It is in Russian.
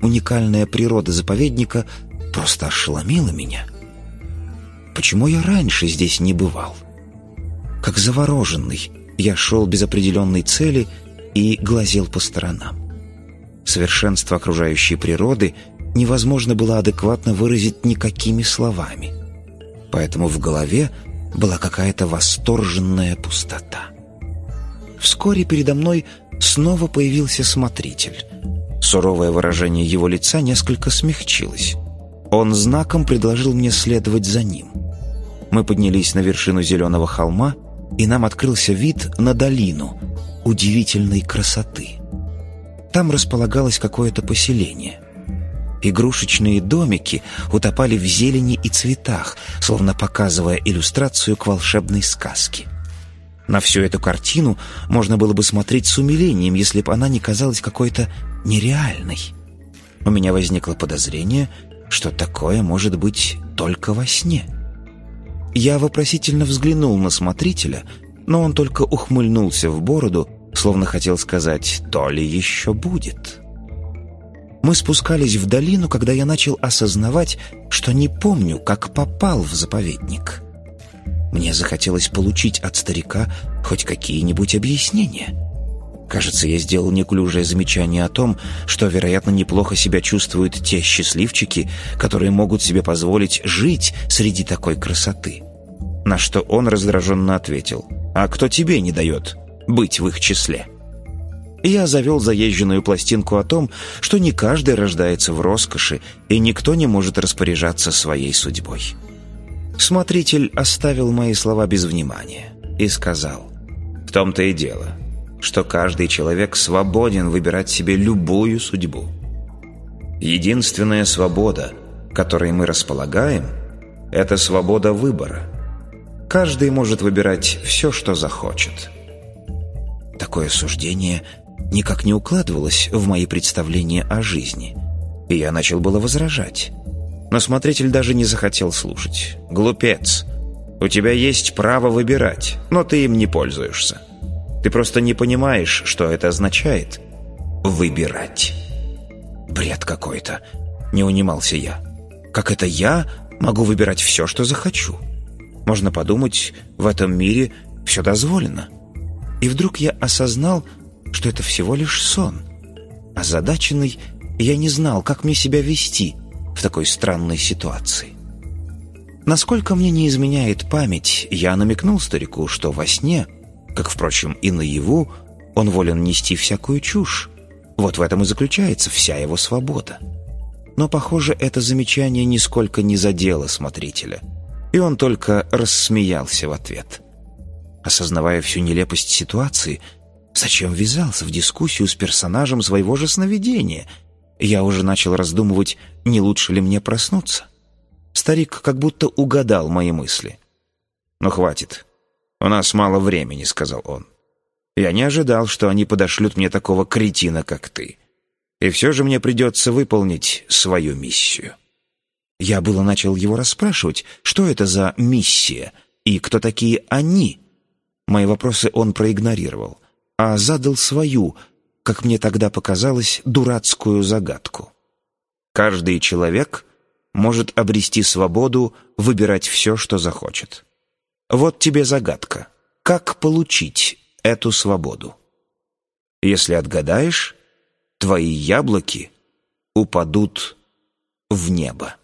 уникальная природа заповедника просто ошеломила меня. Почему я раньше здесь не бывал? Как завороженный, я шел без определенной цели и глазел по сторонам. Совершенство окружающей природы невозможно было адекватно выразить никакими словами. Поэтому в голове была какая-то восторженная пустота. Вскоре передо мной снова появился смотритель. Суровое выражение его лица несколько смягчилось. Он знаком предложил мне следовать за ним. Мы поднялись на вершину зеленого холма, и нам открылся вид на долину удивительной красоты. Там располагалось какое-то поселение. Игрушечные домики утопали в зелени и цветах, словно показывая иллюстрацию к волшебной сказке. На всю эту картину можно было бы смотреть с умилением, если бы она не казалась какой-то нереальной. У меня возникло подозрение, что такое может быть только во сне. Я вопросительно взглянул на смотрителя, но он только ухмыльнулся в бороду, словно хотел сказать «то ли еще будет». Мы спускались в долину, когда я начал осознавать, что не помню, как попал в заповедник. Мне захотелось получить от старика хоть какие-нибудь объяснения. Кажется, я сделал неуклюжее замечание о том, что, вероятно, неплохо себя чувствуют те счастливчики, которые могут себе позволить жить среди такой красоты. На что он раздраженно ответил: «А кто тебе не дает быть в их числе?» Я завел заезженную пластинку о том, что не каждый рождается в роскоши, и никто не может распоряжаться своей судьбой. Смотритель оставил мои слова без внимания и сказал: «В том-то и дело, что каждый человек свободен выбирать себе любую судьбу. Единственная свобода, которой мы располагаем, это свобода выбора. Каждый может выбирать все, что захочет». Такое суждение никак не укладывалось в мои представления о жизни, и я начал было возражать. Но смотритель даже не захотел слушать. «Глупец, у тебя есть право выбирать, но ты им не пользуешься. Ты просто не понимаешь, что это означает — выбирать». «Бред какой-то», — не унимался я. «Как это я могу выбирать все, что захочу? Можно подумать, в этом мире все дозволено». И вдруг я осознал, что это всего лишь сон. Озадаченный, я не знал, как мне себя вести в такой странной ситуации. Насколько мне не изменяет память, я намекнул старику, что во сне, как, впрочем, и наяву, он волен нести всякую чушь. Вот в этом и заключается вся его свобода. Но, похоже, это замечание нисколько не задело смотрителя, и он только рассмеялся в ответ. Осознавая всю нелепость ситуации, зачем ввязался в дискуссию с персонажем своего же сновидения? Я уже начал раздумывать, не лучше ли мне проснуться. Старик как будто угадал мои мысли. «Ну, хватит. У нас мало времени», — сказал он. «Я не ожидал, что они подошлют мне такого кретина, как ты. И все же мне придется выполнить свою миссию». Я было начал его расспрашивать, что это за миссия и кто такие «они». Мои вопросы он проигнорировал, а задал свою, как мне тогда показалось, дурацкую загадку. Каждый человек может обрести свободу выбирать все, что захочет. Вот тебе загадка. Как получить эту свободу? Если отгадаешь, твои яблоки упадут в небо.